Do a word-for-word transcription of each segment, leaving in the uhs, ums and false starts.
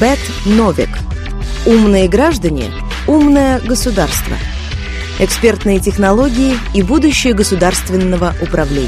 Бет Новик. Умные граждане, умное государство. Экспертные технологии и будущее государственного управления.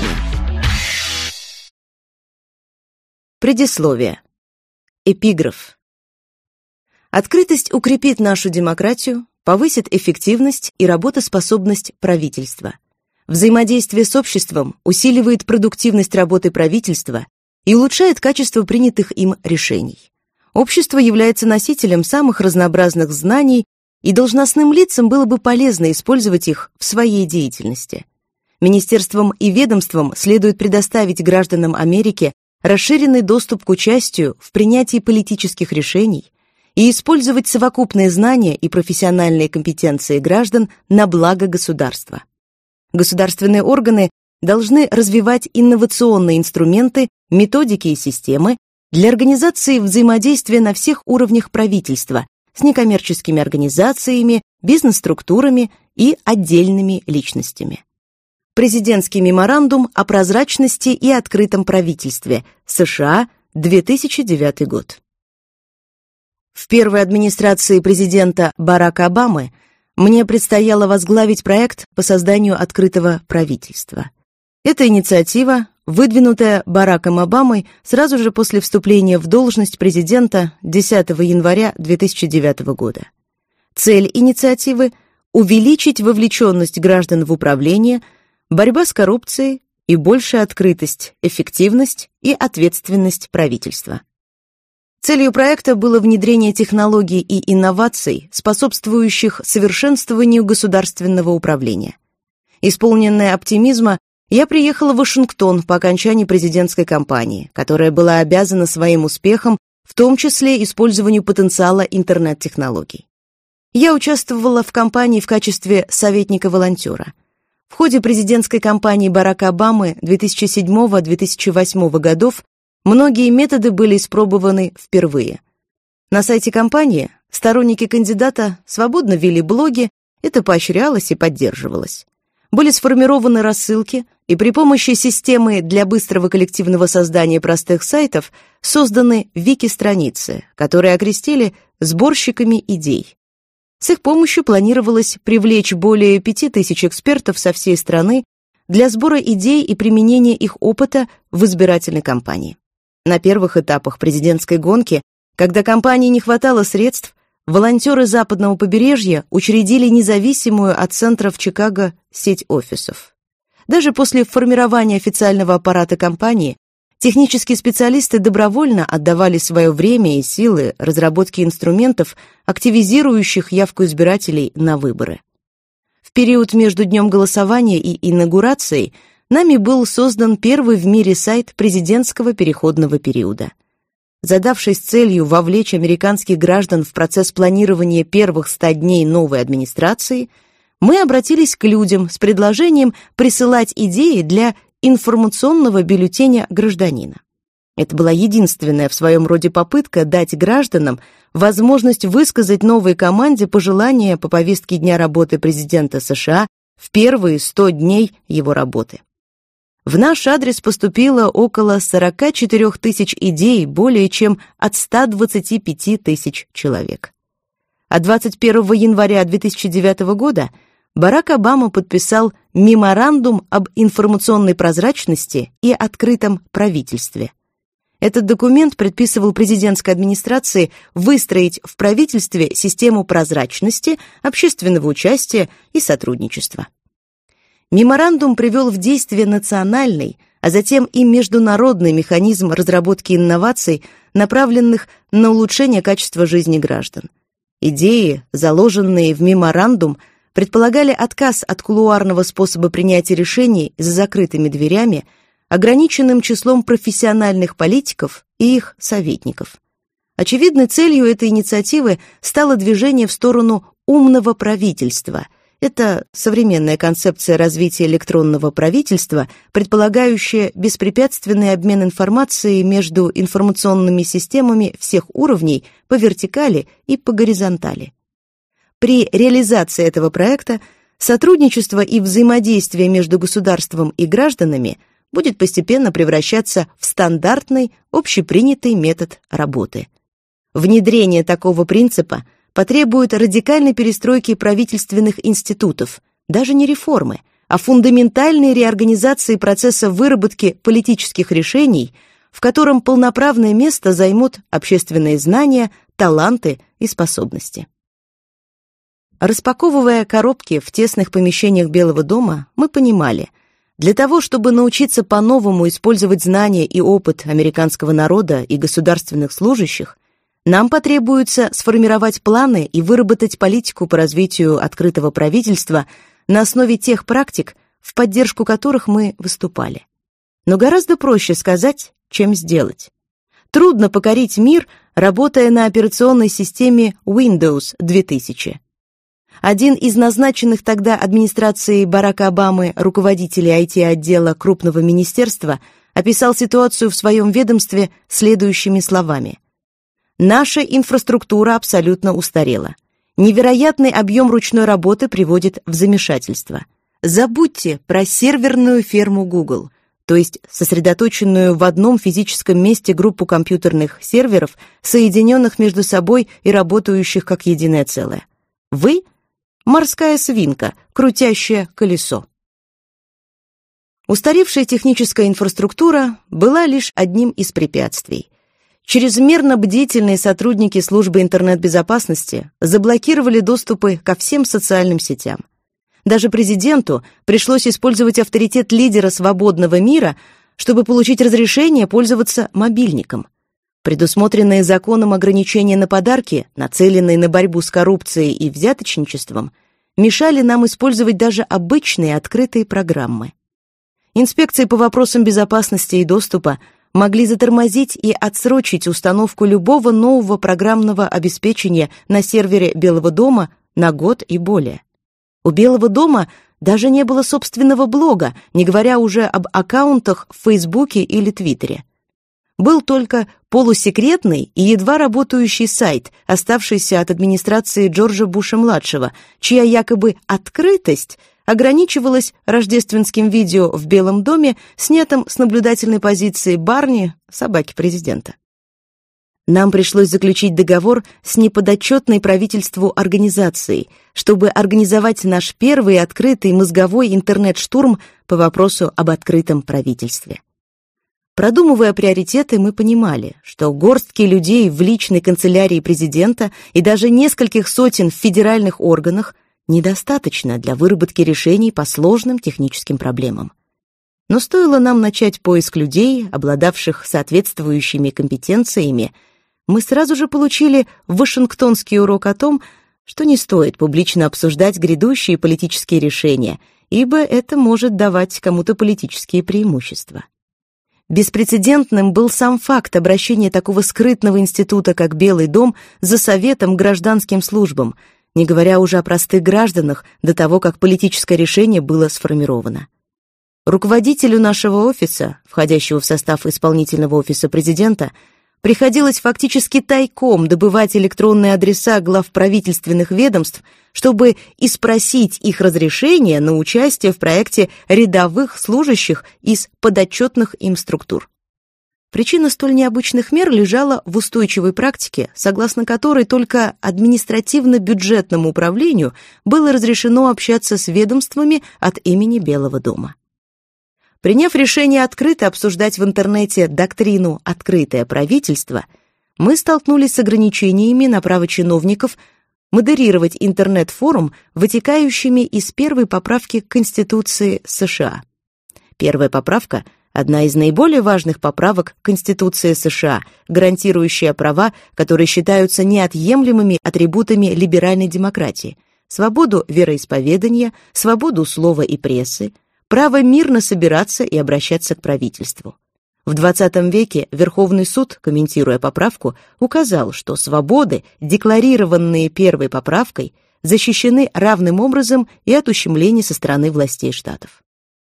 Предисловие. Эпиграф. Открытость укрепит нашу демократию, повысит эффективность и работоспособность правительства. Взаимодействие с обществом усиливает продуктивность работы правительства и улучшает качество принятых им решений. Общество является носителем самых разнообразных знаний, и должностным лицам было бы полезно использовать их в своей деятельности. Министерствам и ведомствам следует предоставить гражданам Америки расширенный доступ к участию в принятии политических решений и использовать совокупные знания и профессиональные компетенции граждан на благо государства. Государственные органы должны развивать инновационные инструменты, методики и системы для организации взаимодействия на всех уровнях правительства с некоммерческими организациями, бизнес-структурами и отдельными личностями. Президентский меморандум о прозрачности и открытом правительстве. США, две тысячи девятый год. В первой администрации президента Барака Обамы мне предстояло возглавить проект по созданию открытого правительства. Эта инициатива, выдвинутая Бараком Обамой сразу же после вступления в должность президента десятого января две тысячи девятого года. Цель инициативы – увеличить вовлеченность граждан в управление, борьба с коррупцией и большая открытость, эффективность и ответственность правительства. Целью проекта было внедрение технологий и инноваций, способствующих совершенствованию государственного управления. Исполненная оптимизма, я приехала в Вашингтон по окончании президентской кампании, которая была обязана своим успехом, в том числе использованию потенциала интернет-технологий. Я участвовала в кампании в качестве советника-волонтера. В ходе президентской кампании Барака Обамы две тысячи седьмого — две тысячи восьмого годов многие методы были испробованы впервые. На сайте кампании сторонники кандидата свободно вели блоги, это поощрялось и поддерживалось. Были сформированы рассылки, и при помощи системы для быстрого коллективного создания простых сайтов созданы вики-страницы, которые окрестили сборщиками идей. С их помощью планировалось привлечь более пяти тысяч экспертов со всей страны для сбора идей и применения их опыта в избирательной кампании. На первых этапах президентской гонки, когда кампании не хватало средств, волонтеры западного побережья учредили независимую от центров Чикаго сеть офисов. Даже после формирования официального аппарата кампании технические специалисты добровольно отдавали свое время и силы разработке инструментов, активизирующих явку избирателей на выборы. В период между днем голосования и инаугурацией нами был создан первый в мире сайт президентского переходного периода. Задавшись целью вовлечь американских граждан в процесс планирования первых ста дней новой администрации, мы обратились к людям с предложением присылать идеи для информационного бюллетеня гражданина. Это была единственная в своем роде попытка дать гражданам возможность высказать новой команде пожелания по повестке дня работы президента США в первые сто дней его работы. В наш адрес поступило около сорок четыре тысяч идей более чем от ста двадцати пяти тысяч человек. А двадцать первого января две тысячи девятого года Барак Обама подписал меморандум об информационной прозрачности и открытом правительстве. Этот документ предписывал президентской администрации выстроить в правительстве систему прозрачности, общественного участия и сотрудничества. Меморандум привел в действие национальный, а затем и международный механизм разработки инноваций, направленных на улучшение качества жизни граждан. Идеи, заложенные в меморандум, предполагали отказ от кулуарного способа принятия решений за закрытыми дверями, ограниченным числом профессиональных политиков и их советников. Очевидной целью этой инициативы стало движение в сторону умного правительства. Это современная концепция развития электронного правительства, предполагающая беспрепятственный обмен информацией между информационными системами всех уровней по вертикали и по горизонтали. При реализации этого проекта сотрудничество и взаимодействие между государством и гражданами будет постепенно превращаться в стандартный, общепринятый метод работы. Внедрение такого принципа потребует радикальной перестройки правительственных институтов, даже не реформы, а фундаментальной реорганизации процесса выработки политических решений, в котором полноправное место займут общественные знания, таланты и способности. Распаковывая коробки в тесных помещениях Белого дома, мы понимали, для того, чтобы научиться по-новому использовать знания и опыт американского народа и государственных служащих, нам потребуется сформировать планы и выработать политику по развитию открытого правительства на основе тех практик, в поддержку которых мы выступали. Но гораздо проще сказать, чем сделать. Трудно покорить мир, работая на операционной системе Windows две тысячи. Один из назначенных тогда администрацией Барака Обамы руководителей ай ти-отдела крупного министерства описал ситуацию в своем ведомстве следующими словами. «Наша инфраструктура абсолютно устарела. Невероятный объем ручной работы приводит в замешательство. Забудьте про серверную ферму Google, то есть сосредоточенную в одном физическом месте группу компьютерных серверов, соединенных между собой и работающих как единое целое. Вы — морская свинка, крутящая колесо». Устаревшая техническая инфраструктура была лишь одним из препятствий. Чрезмерно бдительные сотрудники службы интернет-безопасности заблокировали доступы ко всем социальным сетям. Даже президенту пришлось использовать авторитет лидера свободного мира, чтобы получить разрешение пользоваться мобильником. Предусмотренные законом ограничения на подарки, нацеленные на борьбу с коррупцией и взяточничеством, мешали нам использовать даже обычные открытые программы. Инспекции по вопросам безопасности и доступа могли затормозить и отсрочить установку любого нового программного обеспечения на сервере Белого дома на год и более. У Белого дома даже не было собственного блога, не говоря уже об аккаунтах в Фейсбуке или Твиттере. Был только полусекретный и едва работающий сайт, оставшийся от администрации Джорджа Буша-младшего, чья якобы открытость ограничивалась рождественским видео в Белом доме, снятым с наблюдательной позиции Барни, собаки президента. Нам пришлось заключить договор с неподотчетной правительству организацией, чтобы организовать наш первый открытый мозговой интернет-штурм по вопросу об открытом правительстве. Продумывая приоритеты, мы понимали, что горстки людей в личной канцелярии президента и даже нескольких сотен в федеральных органах недостаточно для выработки решений по сложным техническим проблемам. Но стоило нам начать поиск людей, обладавших соответствующими компетенциями, мы сразу же получили вашингтонский урок о том, что не стоит публично обсуждать грядущие политические решения, ибо это может давать кому-то политические преимущества. Беспрецедентным был сам факт обращения такого скрытного института, как Белый дом, за советом к гражданским службам, не говоря уже о простых гражданах, до того, как политическое решение было сформировано. Руководителю нашего офиса, входящего в состав исполнительного офиса президента, приходилось фактически тайком добывать электронные адреса глав правительственных ведомств, чтобы испросить их разрешение на участие в проекте рядовых служащих из подотчетных им структур. Причина столь необычных мер лежала в устойчивой практике, согласно которой только административно-бюджетному управлению было разрешено общаться с ведомствами от имени Белого дома. Приняв решение открыто обсуждать в интернете доктрину «открытое правительство», мы столкнулись с ограничениями на право чиновников модерировать интернет-форум, вытекающими из первой поправки к Конституции США. Первая поправка — одна из наиболее важных поправок Конституции США, гарантирующая права, которые считаются неотъемлемыми атрибутами либеральной демократии: свободу вероисповедания, свободу слова и прессы, право мирно собираться и обращаться к правительству. В двадцатом веке Верховный суд, комментируя поправку, указал, что свободы, декларированные первой поправкой, защищены равным образом и от ущемлений со стороны властей штатов.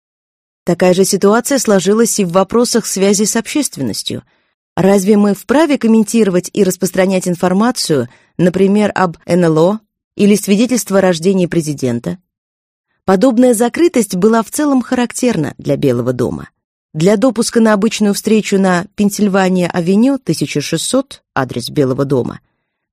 Такая же ситуация сложилась и в вопросах связи с общественностью. Разве мы вправе комментировать и распространять информацию, например, об эн эл о или свидетельство о рождении президента? Подобная закрытость была в целом характерна для Белого дома. Для допуска на обычную встречу на Пенсильвания-авеню, тысяча шестьсот, адрес Белого дома,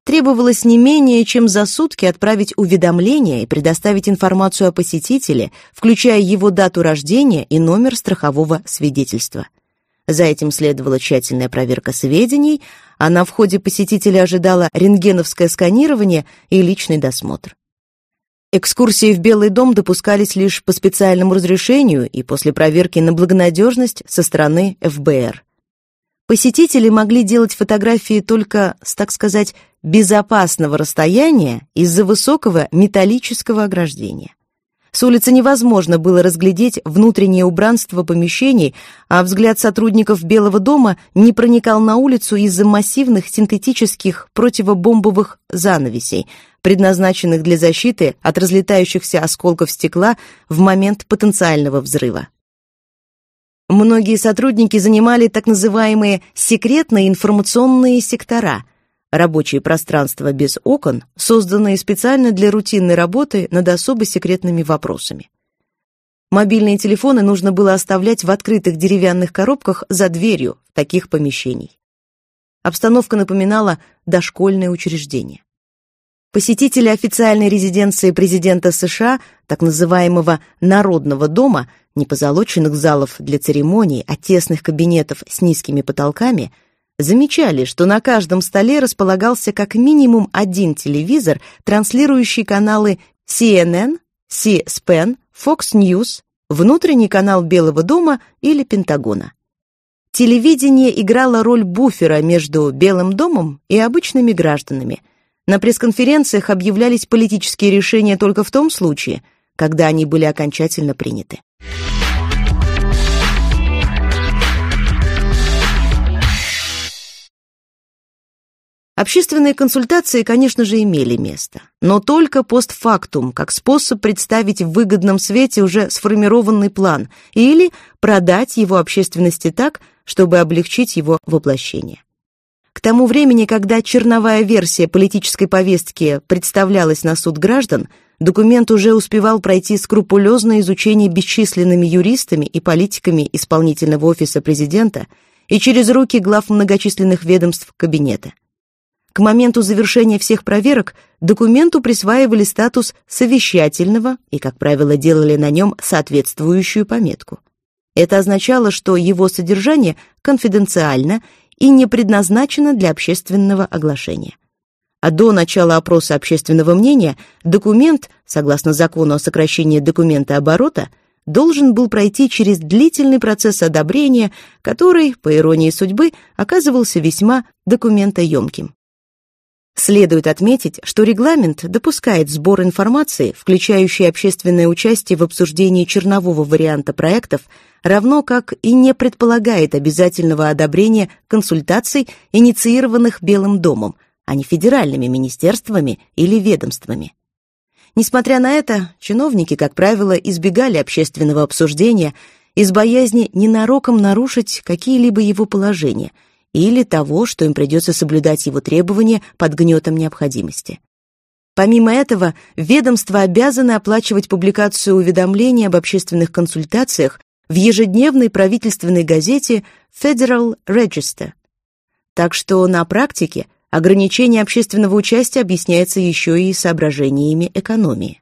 Требовалось не менее чем за сутки отправить уведомление и предоставить информацию о посетителе, включая его дату рождения и номер страхового свидетельства. За этим следовала тщательная проверка сведений, а на входе посетителя ожидало рентгеновское сканирование и личный досмотр. Экскурсии в Белый дом допускались лишь по специальному разрешению и после проверки на благонадежность со стороны эф бэ эр. Посетители могли делать фотографии только с, так сказать, безопасного расстояния из-за высокого металлического ограждения. С улицы невозможно было разглядеть внутреннее убранство помещений, а взгляд сотрудников Белого дома не проникал на улицу из-за массивных синтетических противобомбовых занавесей, предназначенных для защиты от разлетающихся осколков стекла в момент потенциального взрыва. Многие сотрудники занимали так называемые секретные информационные сектора, рабочие пространства без окон, созданные специально для рутинной работы над особо секретными вопросами. Мобильные телефоны нужно было оставлять в открытых деревянных коробках за дверью таких помещений. Обстановка напоминала дошкольное учреждение. Посетители официальной резиденции президента США, так называемого «Народного дома», не позолоченных залов для церемоний, а тесных кабинетов с низкими потолками, замечали, что на каждом столе располагался как минимум один телевизор, транслирующий каналы си эн эн, Си-спен, Fox News, внутренний канал Белого дома или Пентагона. Телевидение играло роль буфера между Белым домом и обычными гражданами. На пресс-конференциях объявлялись политические решения только в том случае, когда они были окончательно приняты. Общественные консультации, конечно же, имели место, но только постфактум, как способ представить в выгодном свете уже сформированный план или продать его общественности так, чтобы облегчить его воплощение. К тому времени, когда черновая версия политической повестки представлялась на суд граждан, документ уже успевал пройти скрупулезное изучение бесчисленными юристами и политиками исполнительного офиса президента и через руки глав многочисленных ведомств кабинета. К моменту завершения всех проверок документу присваивали статус совещательного и, как правило, делали на нем соответствующую пометку. Это означало, что его содержание конфиденциально и не предназначено для общественного оглашения. А до начала опроса общественного мнения документ, согласно закону о сокращении документооборота, должен был пройти через длительный процесс одобрения, который, по иронии судьбы, оказывался весьма документоемким. Следует отметить, что регламент допускает сбор информации, включающей общественное участие в обсуждении чернового варианта проектов, равно как и не предполагает обязательного одобрения консультаций, инициированных Белым домом, а не федеральными министерствами или ведомствами. Несмотря на это, чиновники, как правило, избегали общественного обсуждения из боязни ненароком нарушить какие-либо его положения или того, что им придется соблюдать его требования под гнетом необходимости. Помимо этого, ведомства обязаны оплачивать публикацию уведомлений об общественных консультациях в ежедневной правительственной газете Federal Register. Так что на практике ограничение общественного участия объясняется еще и соображениями экономии.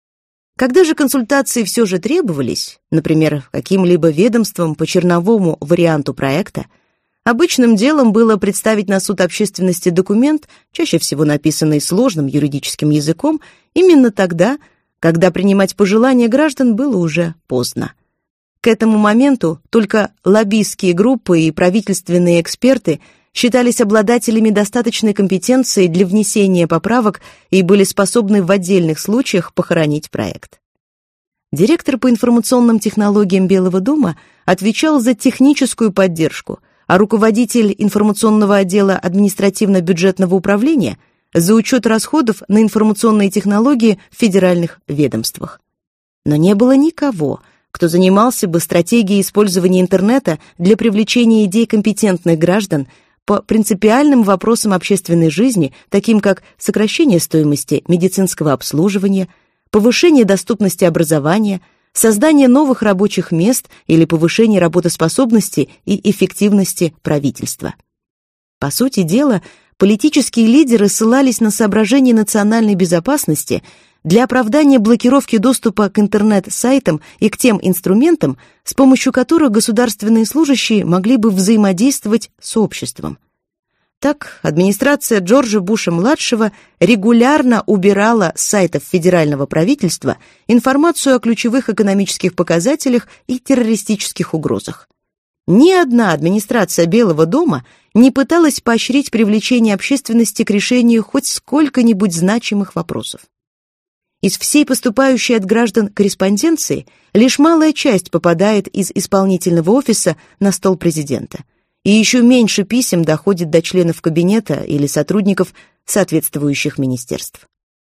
Когда же консультации все же требовались, например, каким-либо ведомством по черновому варианту проекта, обычным делом было представить на суд общественности документ, чаще всего написанный сложным юридическим языком, именно тогда, когда принимать пожелания граждан было уже поздно. К этому моменту только лоббистские группы и правительственные эксперты считались обладателями достаточной компетенции для внесения поправок и были способны в отдельных случаях похоронить проект. Директор по информационным технологиям Белого дома отвечал за техническую поддержку, а руководитель информационного отдела административно-бюджетного управления за учет расходов на информационные технологии в федеральных ведомствах. Но не было никого, кто занимался бы стратегией использования интернета для привлечения идей компетентных граждан по принципиальным вопросам общественной жизни, таким как сокращение стоимости медицинского обслуживания, повышение доступности образования, создание новых рабочих мест или повышение работоспособности и эффективности правительства. По сути дела, политические лидеры ссылались на соображения национальной безопасности для оправдания блокировки доступа к интернет-сайтам и к тем инструментам, с помощью которых государственные служащие могли бы взаимодействовать с обществом. Так, администрация Джорджа Буша-младшего регулярно убирала с сайтов федерального правительства информацию о ключевых экономических показателях и террористических угрозах. Ни одна администрация Белого дома не пыталась поощрить привлечение общественности к решению хоть сколько-нибудь значимых вопросов. Из всей поступающей от граждан корреспонденции лишь малая часть попадает из исполнительного офиса на стол президента, и еще меньше писем доходит до членов кабинета или сотрудников соответствующих министерств.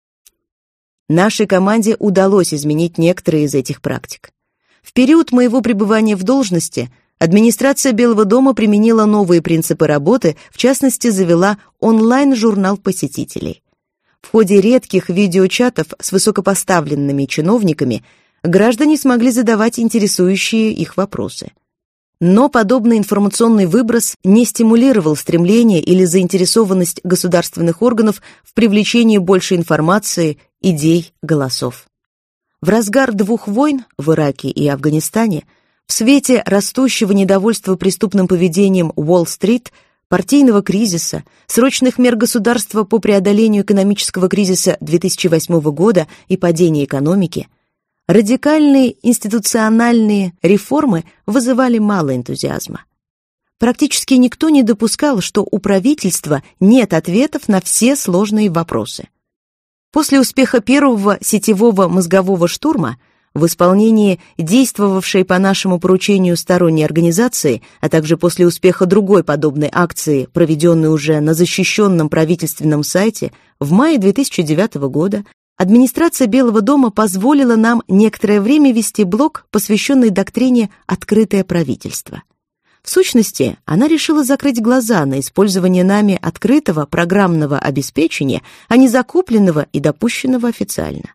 Нашей команде удалось изменить некоторые из этих практик. В период моего пребывания в должности администрация Белого дома применила новые принципы работы, в частности, завела онлайн-журнал посетителей. В ходе редких видеочатов с высокопоставленными чиновниками граждане смогли задавать интересующие их вопросы. Но подобный информационный выброс не стимулировал стремление или заинтересованность государственных органов в привлечении больше информации, идей, голосов. В разгар двух войн в Ираке и Афганистане, в свете растущего недовольства преступным поведением Уолл-стрит, партийного кризиса, срочных мер государства по преодолению экономического кризиса две тысячи восьмого года и падения экономики, радикальные институциональные реформы вызывали мало энтузиазма. Практически никто не допускал, что у правительства нет ответов на все сложные вопросы. После успеха первого сетевого мозгового штурма в исполнении действовавшей по нашему поручению сторонней организации, а также после успеха другой подобной акции, проведенной уже на защищенном правительственном сайте, в мае две тысячи девятого года администрация Белого дома позволила нам некоторое время вести блог, посвященный доктрине «Открытое правительство». В сущности, она решила закрыть глаза на использование нами открытого программного обеспечения, а не закупленного и допущенного официально.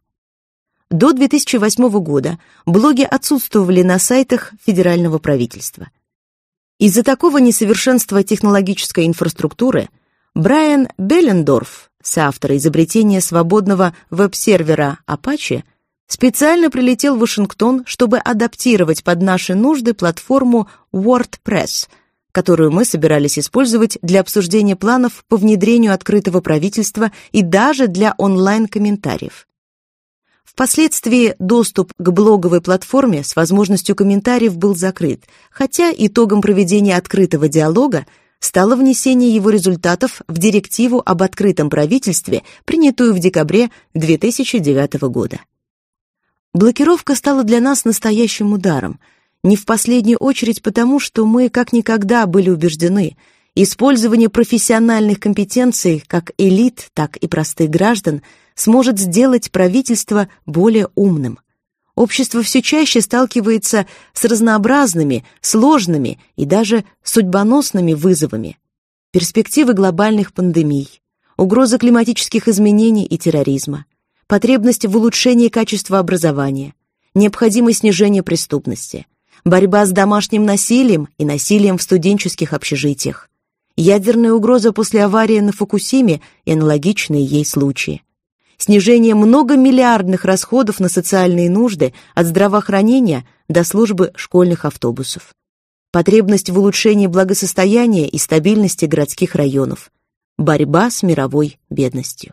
До две тысячи восьмого года блоги отсутствовали на сайтах федерального правительства. Из-за такого несовершенства технологической инфраструктуры Брайан Беллендорф, соавтор изобретения свободного веб-сервера Apache, специально прилетел в Вашингтон, чтобы адаптировать под наши нужды платформу WordPress, которую мы собирались использовать для обсуждения планов по внедрению открытого правительства и даже для онлайн-комментариев. Впоследствии доступ к блоговой платформе с возможностью комментариев был закрыт, хотя итогом проведения открытого диалога стало внесение его результатов в директиву об открытом правительстве, принятую в декабре две тысячи девятого года. Блокировка стала для нас настоящим ударом, не в последнюю очередь потому, что мы как никогда были убеждены, использование профессиональных компетенций как элит, так и простых граждан сможет сделать правительство более умным. Общество все чаще сталкивается с разнообразными, сложными и даже судьбоносными вызовами. Перспективы глобальных пандемий, угроза климатических изменений и терроризма, потребность в улучшении качества образования, необходимость снижения преступности, борьба с домашним насилием и насилием в студенческих общежитиях, ядерная угроза после аварии на Фукусиме и аналогичные ей случаи, снижение многомиллиардных расходов на социальные нужды от здравоохранения до службы школьных автобусов, потребность в улучшении благосостояния и стабильности городских районов, борьба с мировой бедностью.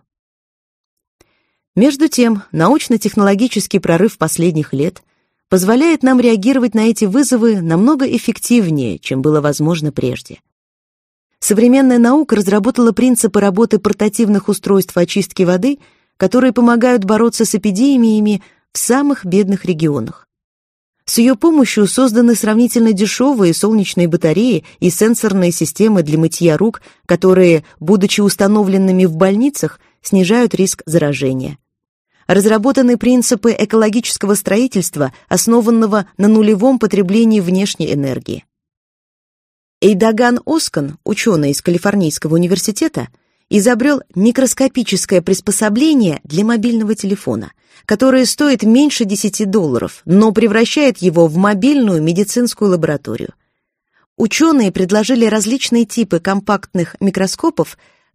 Между тем, научно-технологический прорыв последних лет позволяет нам реагировать на эти вызовы намного эффективнее, чем было возможно прежде. Современная наука разработала принципы работы портативных устройств очистки воды, которые помогают бороться с эпидемиями в самых бедных регионах. С ее помощью созданы сравнительно дешевые солнечные батареи и сенсорные системы для мытья рук, которые, будучи установленными в больницах, снижают риск заражения. Разработаны принципы экологического строительства, основанного на нулевом потреблении внешней энергии. Эйдаган Оскан, ученый из Калифорнийского университета, изобрел микроскопическое приспособление для мобильного телефона, которое стоит меньше десяти долларов, но превращает его в мобильную медицинскую лабораторию. Ученые предложили различные типы компактных микроскопов,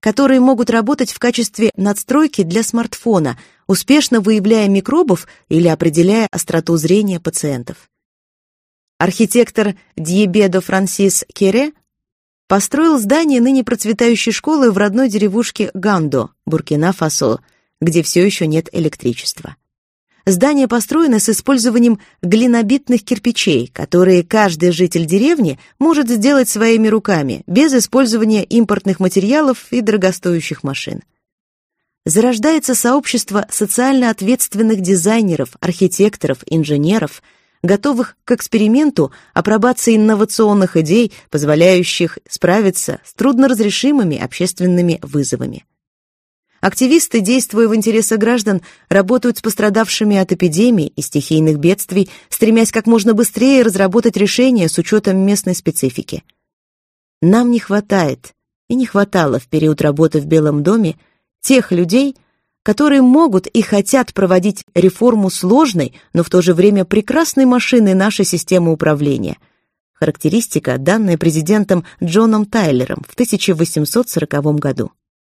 которые могут работать в качестве надстройки для смартфона, успешно выявляя микробов или определяя остроту зрения пациентов. Архитектор Дьебедо Франсис Кере построил здание ныне процветающей школы в родной деревушке Гандо, Буркина-Фасо, где все еще нет электричества. Здание построено с использованием глинобитных кирпичей, которые каждый житель деревни может сделать своими руками, без использования импортных материалов и дорогостоящих машин. Зарождается сообщество социально ответственных дизайнеров, архитекторов, инженеров, готовых к эксперименту апробации инновационных идей, позволяющих справиться с трудноразрешимыми общественными вызовами. Активисты, действуя в интересах граждан, работают с пострадавшими от эпидемий и стихийных бедствий, стремясь как можно быстрее разработать решения с учетом местной специфики. Нам не хватает, и не хватало в период работы в Белом доме, тех людей, которые могут и хотят проводить реформу сложной, но в то же время прекрасной машины нашей системы управления. Характеристика, данная президентом Джоном Тайлером в тысяча восемьсот сороковом году.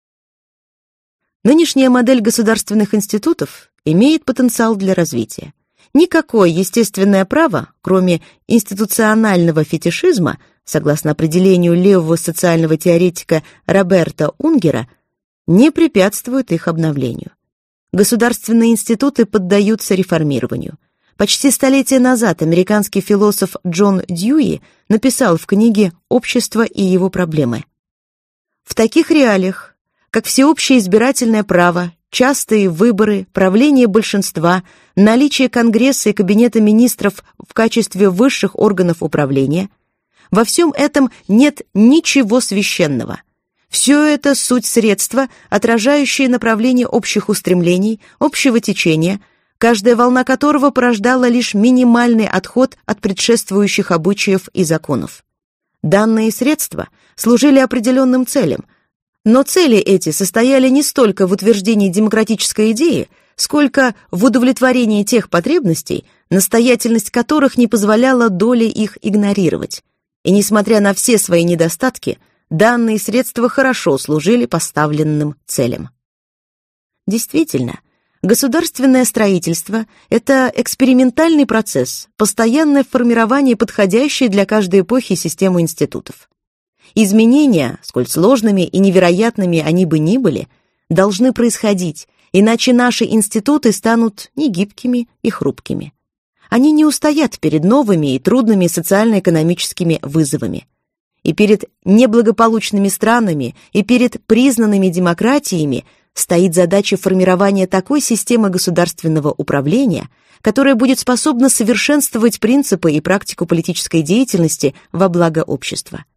Нынешняя модель государственных институтов имеет потенциал для развития. Никакое естественное право, кроме институционального фетишизма, согласно определению левого социального теоретика Роберта Унгера, не препятствует их обновлению. Государственные институты поддаются реформированию. Почти столетие назад американский философ Джон Дьюи написал в книге «Общество и его проблемы». В таких реалиях, как всеобщее избирательное право, частые выборы, правление большинства, наличие Конгресса и Кабинета министров в качестве высших органов управления, во всем этом нет ничего священного. Все это суть средства, отражающие направление общих устремлений, общего течения, каждая волна которого порождала лишь минимальный отход от предшествующих обычаев и законов. Данные средства служили определенным целям, но цели эти состояли не столько в утверждении демократической идеи, сколько в удовлетворении тех потребностей, настоятельность которых не позволяла доле их игнорировать. И несмотря на все свои недостатки, данные средства хорошо служили поставленным целям. Действительно, государственное строительство – это экспериментальный процесс, постоянное формирование подходящей для каждой эпохи системы институтов. Изменения, сколь сложными и невероятными они бы ни были, должны происходить, иначе наши институты станут негибкими и хрупкими. Они не устоят перед новыми и трудными социально-экономическими вызовами. И перед неблагополучными странами, и перед признанными демократиями стоит задача формирования такой системы государственного управления, которая будет способна совершенствовать принципы и практику политической деятельности во благо общества.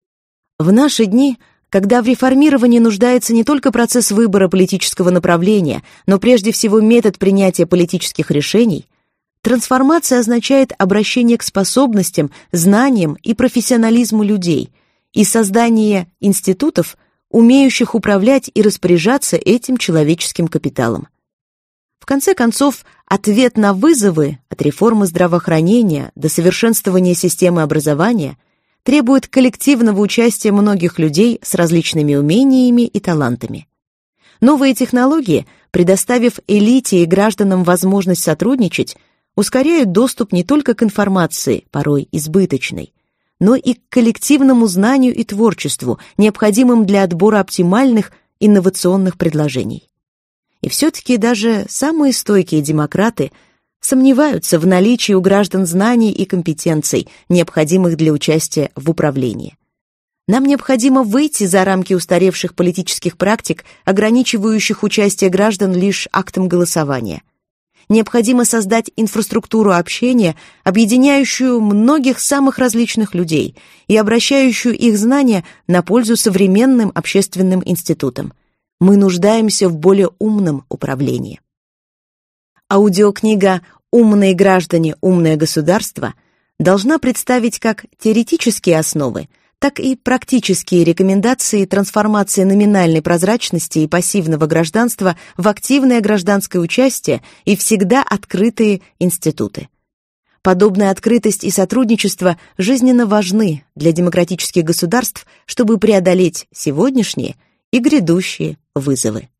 В наши дни, когда в реформировании нуждается не только процесс выбора политического направления, но прежде всего метод принятия политических решений, трансформация означает обращение к способностям, знаниям и профессионализму людей и создание институтов, умеющих управлять и распоряжаться этим человеческим капиталом. В конце концов, ответ на вызовы от реформы здравоохранения до совершенствования системы образования требует коллективного участия многих людей с различными умениями и талантами. Новые технологии, предоставив элите и гражданам возможность сотрудничать, ускоряют доступ не только к информации, порой избыточной, но и к коллективному знанию и творчеству, необходимым для отбора оптимальных инновационных предложений. И все-таки даже самые стойкие демократы сомневаются в наличии у граждан знаний и компетенций, необходимых для участия в управлении. Нам необходимо выйти за рамки устаревших политических практик, ограничивающих участие граждан лишь актом голосования. Необходимо создать инфраструктуру общения, объединяющую многих самых различных людей и обращающую их знания на пользу современным общественным институтам. Мы нуждаемся в более умном управлении. Аудиокнига «Умные граждане. Умное государство» должна представить как теоретические основы, так и практические рекомендации трансформации номинальной прозрачности и пассивного гражданства в активное гражданское участие и всегда открытые институты. Подобная открытость и сотрудничество жизненно важны для демократических государств, чтобы преодолеть сегодняшние и грядущие вызовы.